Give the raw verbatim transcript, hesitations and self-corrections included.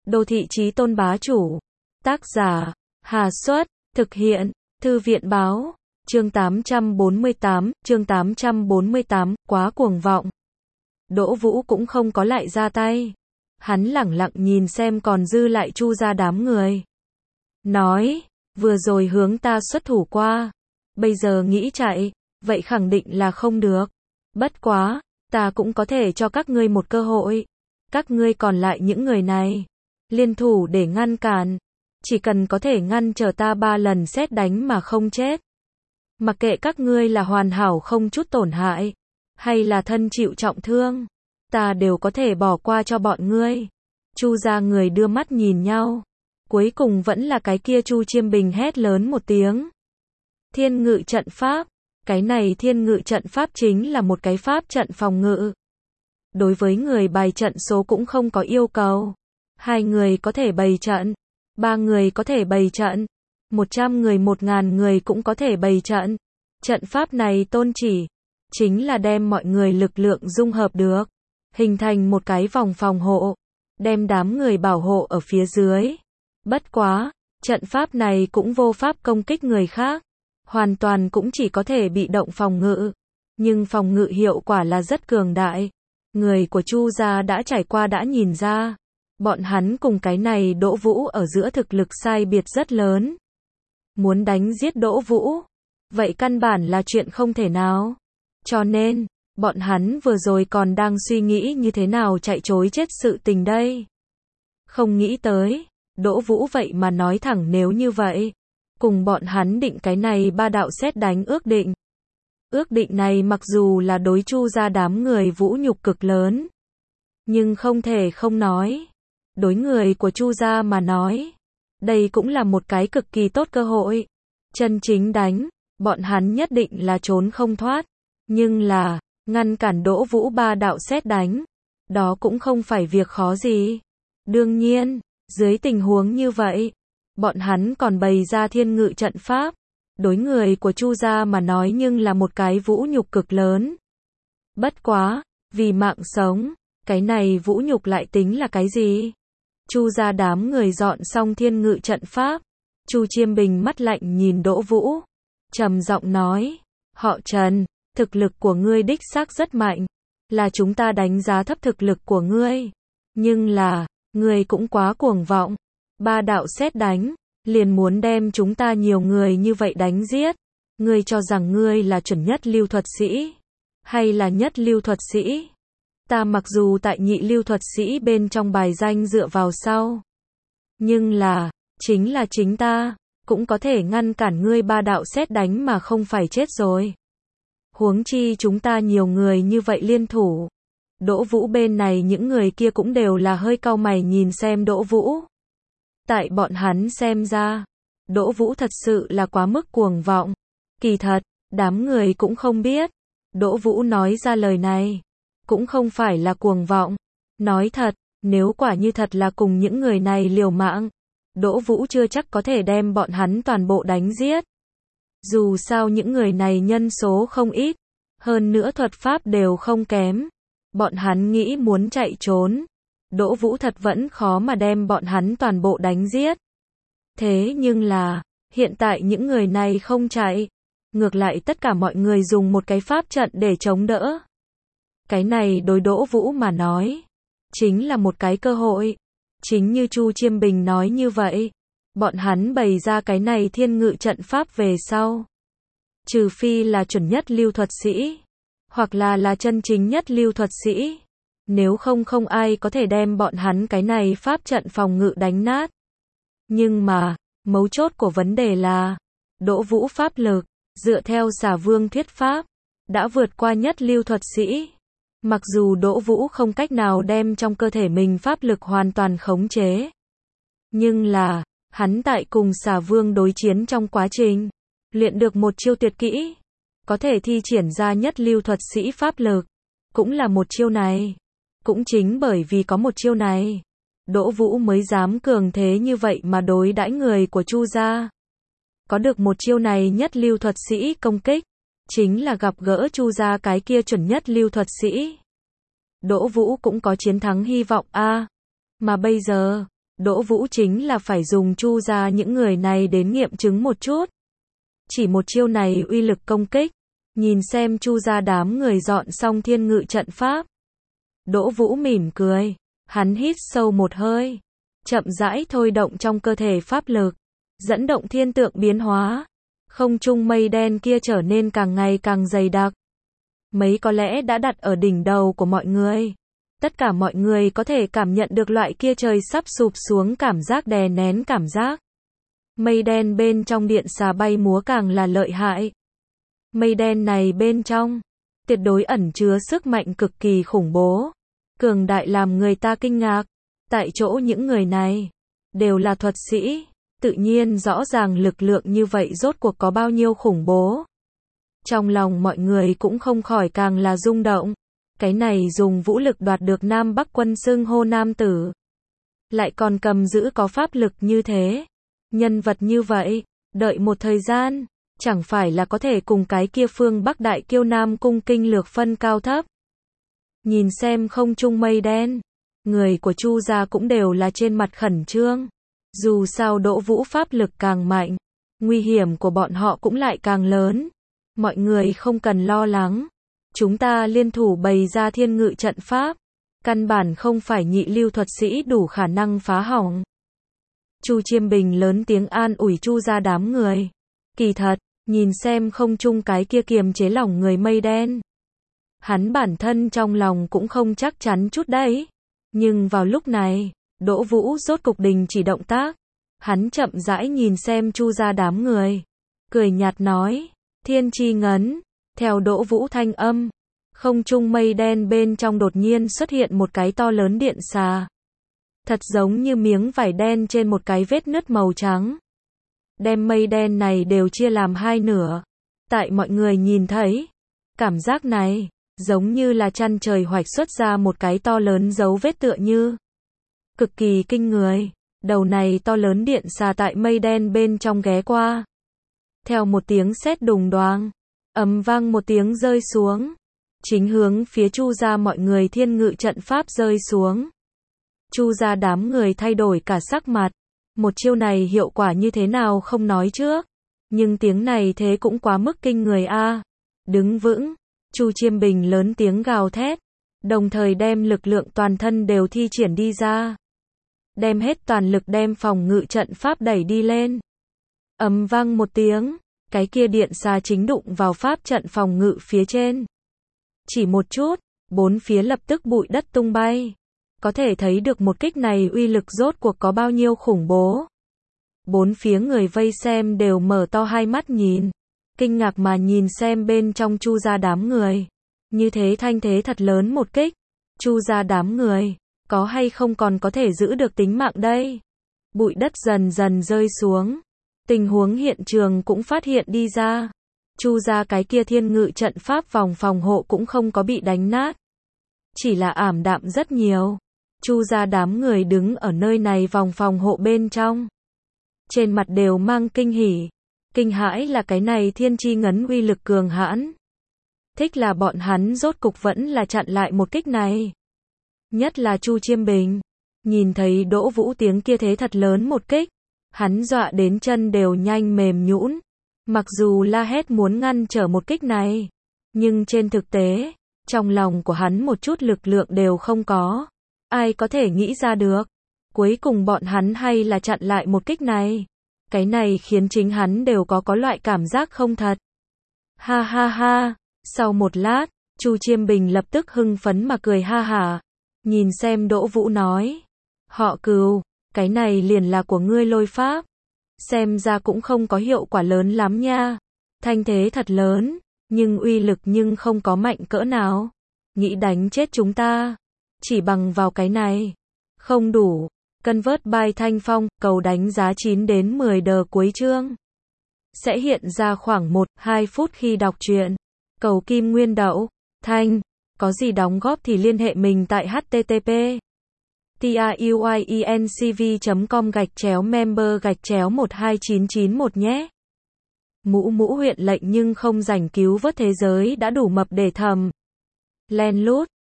Đô thị chí tôn bá chủ. Tác giả, Hà Xuất, thực hiện, Thư viện báo, chương tám trăm bốn mươi tám, chương tám trăm bốn mươi tám, quá cuồng vọng. Đỗ Vũ cũng không có lại ra tay. Hắn lẳng lặng nhìn xem còn dư lại Chu gia đám người. Nói, vừa rồi hướng ta xuất thủ qua. Bây giờ nghĩ chạy, vậy khẳng định là không được. Bất quá, ta cũng có thể cho các ngươi một cơ hội. Các ngươi còn lại những người này, liên thủ để ngăn cản. Chỉ cần có thể ngăn trở ta ba lần sét đánh mà không chết. Mặc kệ các ngươi là hoàn hảo không chút tổn hại, hay là thân chịu trọng thương, ta đều có thể bỏ qua cho bọn ngươi. Chu gia người đưa mắt nhìn nhau. Cuối cùng vẫn là cái kia Chu Chiêm Bình hét lớn một tiếng. Thiên ngự trận pháp. Cái này thiên ngự trận pháp chính là một cái pháp trận phòng ngự. Đối với người bày trận số cũng không có yêu cầu. Hai người có thể bày trận, ba người có thể bày trận, một trăm người một ngàn người cũng có thể bày trận. Trận pháp này tôn chỉ, chính là đem mọi người lực lượng dung hợp được, hình thành một cái vòng phòng hộ, đem đám người bảo hộ ở phía dưới. Bất quá, trận pháp này cũng vô pháp công kích người khác, hoàn toàn cũng chỉ có thể bị động phòng ngự, nhưng phòng ngự hiệu quả là rất cường đại. Người của Chu gia đã trải qua đã nhìn ra, bọn hắn cùng cái này Đỗ Vũ ở giữa thực lực sai biệt rất lớn. Muốn đánh giết Đỗ Vũ, vậy căn bản là chuyện không thể nào. Cho nên, bọn hắn vừa rồi còn đang suy nghĩ như thế nào chạy chối chết sự tình đây. Không nghĩ tới, Đỗ Vũ vậy mà nói thẳng nếu như vậy, cùng bọn hắn định cái này ba đạo sét đánh ước định. Ước định này mặc dù là đối Chu gia đám người vũ nhục cực lớn, nhưng không thể không nói. Đối người của Chu gia mà nói, đây cũng là một cái cực kỳ tốt cơ hội. Chân chính đánh, bọn hắn nhất định là trốn không thoát. Nhưng là, ngăn cản Đỗ Vũ ba đạo sét đánh, đó cũng không phải việc khó gì. Đương nhiên, dưới tình huống như vậy, bọn hắn còn bày ra thiên ngự trận pháp. Đối người của Chu gia mà nói nhưng là một cái vũ nhục cực lớn. Bất quá, vì mạng sống, cái này vũ nhục lại tính là cái gì? Chu gia đám người dọn xong thiên ngự trận pháp. Chu Chiêm Bình mắt lạnh nhìn Đỗ Vũ, trầm giọng nói, họ Trần, thực lực của ngươi đích xác rất mạnh, là chúng ta đánh giá thấp thực lực của ngươi. Nhưng là, ngươi cũng quá cuồng vọng, ba đạo sét đánh, liền muốn đem chúng ta nhiều người như vậy đánh giết. Ngươi cho rằng ngươi là chuẩn nhất lưu thuật sĩ, hay là nhất lưu thuật sĩ? Ta mặc dù tại nhị lưu thuật sĩ bên trong bài danh dựa vào sau, nhưng là, chính là chính ta, cũng có thể ngăn cản ngươi ba đạo sét đánh mà không phải chết rồi. Huống chi chúng ta nhiều người như vậy liên thủ. Đỗ Vũ bên này những người kia cũng đều là hơi cau mày nhìn xem Đỗ Vũ. Tại bọn hắn xem ra, Đỗ Vũ thật sự là quá mức cuồng vọng. Kỳ thật, đám người cũng không biết, Đỗ Vũ nói ra lời này, cũng không phải là cuồng vọng. Nói thật, nếu quả như thật là cùng những người này liều mạng, Đỗ Vũ chưa chắc có thể đem bọn hắn toàn bộ đánh giết. Dù sao những người này nhân số không ít, hơn nữa thuật pháp đều không kém. Bọn hắn nghĩ muốn chạy trốn, Đỗ Vũ thật vẫn khó mà đem bọn hắn toàn bộ đánh giết. Thế nhưng là, hiện tại những người này không chạy, ngược lại tất cả mọi người dùng một cái pháp trận để chống đỡ. Cái này đối Đỗ Vũ mà nói, chính là một cái cơ hội. Chính như Chu Chiêm Bình nói như vậy, bọn hắn bày ra cái này thiên ngự trận pháp về sau. Trừ phi là chuẩn nhất lưu thuật sĩ, hoặc là là chân chính nhất lưu thuật sĩ. Nếu không không ai có thể đem bọn hắn cái này pháp trận phòng ngự đánh nát. Nhưng mà, mấu chốt của vấn đề là, Đỗ Vũ pháp lực, dựa theo Xà Vương thuyết pháp, đã vượt qua nhất lưu thuật sĩ. Mặc dù Đỗ Vũ không cách nào đem trong cơ thể mình pháp lực hoàn toàn khống chế, nhưng là, hắn tại cùng Xà Vương đối chiến trong quá trình, luyện được một chiêu tuyệt kỹ, có thể thi triển ra nhất lưu thuật sĩ pháp lực, cũng là một chiêu này. Cũng chính bởi vì có một chiêu này, Đỗ Vũ mới dám cường thế như vậy mà đối đãi người của Chu gia. Có được một chiêu này nhất lưu thuật sĩ công kích, chính là gặp gỡ Chu gia cái kia chuẩn nhất lưu thuật sĩ. Đỗ Vũ cũng có chiến thắng hy vọng a. À, mà bây giờ, Đỗ Vũ chính là phải dùng Chu gia những người này đến nghiệm chứng một chút. Chỉ một chiêu này uy lực công kích, nhìn xem Chu gia đám người dọn xong thiên ngự trận pháp. Đỗ Vũ mỉm cười, hắn hít sâu một hơi, chậm rãi thôi động trong cơ thể pháp lực, dẫn động thiên tượng biến hóa, không trung mây đen kia trở nên càng ngày càng dày đặc. Mấy có lẽ đã đặt ở đỉnh đầu của mọi người. Tất cả mọi người có thể cảm nhận được loại kia trời sắp sụp xuống cảm giác đè nén cảm giác. Mây đen bên trong điện xà bay múa càng là lợi hại. Mây đen này bên trong, tuyệt đối ẩn chứa sức mạnh cực kỳ khủng bố, cường đại làm người ta kinh ngạc. Tại chỗ những người này, đều là thuật sĩ, tự nhiên rõ ràng lực lượng như vậy rốt cuộc có bao nhiêu khủng bố. Trong lòng mọi người cũng không khỏi càng là rung động. Cái này dùng vũ lực đoạt được Nam Bắc quân xưng hô nam tử. Lại còn cầm giữ có pháp lực như thế. Nhân vật như vậy, đợi một thời gian, chẳng phải là có thể cùng cái kia phương Bắc đại kiêu Nam cung kinh lược phân cao thấp. Nhìn xem không trung mây đen, người của Chu gia cũng đều là trên mặt khẩn trương. Dù sao Đỗ Vũ pháp lực càng mạnh, nguy hiểm của bọn họ cũng lại càng lớn. Mọi người không cần lo lắng. Chúng ta liên thủ bày ra thiên ngự trận pháp. Căn bản không phải nhị lưu thuật sĩ đủ khả năng phá hỏng. Chu Chiêm Bình lớn tiếng an ủi Chu gia đám người. Kỳ thật, nhìn xem không trung cái kia kiềm chế lòng người mây đen. Hắn bản thân trong lòng cũng không chắc chắn chút đấy. Nhưng vào lúc này, Đỗ Vũ rốt cục đình chỉ động tác. Hắn chậm rãi nhìn xem Chu gia đám người. Cười nhạt nói, thiên chi ngấn. Theo Đỗ Vũ thanh âm, không trung mây đen bên trong đột nhiên xuất hiện một cái to lớn điện xà. Thật giống như miếng vải đen trên một cái vết nứt màu trắng. Đem mây đen này đều chia làm hai nửa. Tại mọi người nhìn thấy, cảm giác này, giống như là chăn trời hoạch xuất ra một cái to lớn dấu vết tựa như. Cực kỳ kinh người, đầu này to lớn điện xà tại mây đen bên trong ghé qua. Theo một tiếng sét đùng đoàng, ầm vang một tiếng rơi xuống, chính hướng phía Chu gia mọi người thiên ngự trận pháp rơi xuống. Chu gia đám người thay đổi cả sắc mặt, một chiêu này hiệu quả như thế nào không nói trước, nhưng tiếng này thế cũng quá mức kinh người a. Đứng vững, Chu Chiêm Bình lớn tiếng gào thét, đồng thời đem lực lượng toàn thân đều thi triển đi ra. Đem hết toàn lực đem phòng ngự trận pháp đẩy đi lên. Ầm vang một tiếng, cái kia điện xà chính đụng vào pháp trận phòng ngự phía trên. Chỉ một chút, bốn phía lập tức bụi đất tung bay. Có thể thấy được một kích này uy lực rốt cuộc có bao nhiêu khủng bố. Bốn phía người vây xem đều mở to hai mắt nhìn, kinh ngạc mà nhìn xem bên trong Chu gia đám người. Như thế thanh thế thật lớn một kích, Chu gia đám người, có hay không còn có thể giữ được tính mạng đây? Bụi đất dần dần rơi xuống. Tình huống hiện trường cũng phát hiện đi ra. Chu gia cái kia thiên ngự trận pháp vòng phòng hộ cũng không có bị đánh nát. Chỉ là ảm đạm rất nhiều. Chu gia đám người đứng ở nơi này vòng phòng hộ bên trong. Trên mặt đều mang kinh hỉ. Kinh hãi là cái này thiên chi ngấn uy lực cường hãn. Thích là bọn hắn rốt cục vẫn là chặn lại một kích này. Nhất là Chu Chiêm Bình. Nhìn thấy Đỗ Vũ tiếng kia thế thật lớn một kích. Hắn dọa đến chân đều nhanh mềm nhũn. Mặc dù la hét muốn ngăn trở một kích này, nhưng trên thực tế, trong lòng của hắn một chút lực lượng đều không có. Ai có thể nghĩ ra được. Cuối cùng bọn hắn hay là chặn lại một kích này. Cái này khiến chính hắn đều có có loại cảm giác không thật. Ha ha ha. Sau một lát, Chu Chiêm Bình lập tức hưng phấn mà cười ha hả. Nhìn xem Đỗ Vũ nói. Họ Cừu, cái này liền là của ngươi lôi pháp. Xem ra cũng không có hiệu quả lớn lắm nha. Thanh thế thật lớn, nhưng uy lực nhưng không có mạnh cỡ nào. Nghĩ đánh chết chúng ta. Chỉ bằng vào cái này. Không đủ. Convert by Thanh Phong, cầu đánh giá chín đến mười đờ cuối chương. Sẽ hiện ra khoảng một đến hai phút khi đọc truyện. Cầu Kim Nguyên Đậu. Thanh. Có gì đóng góp thì liên hệ mình tại http truyencv chấm com gạch chéo member gạch chéo một hai chín chín một nhé. Mũ mũ huyện lệnh nhưng không rảnh cứu vớt thế giới đã đủ mập để thầm. Len lút.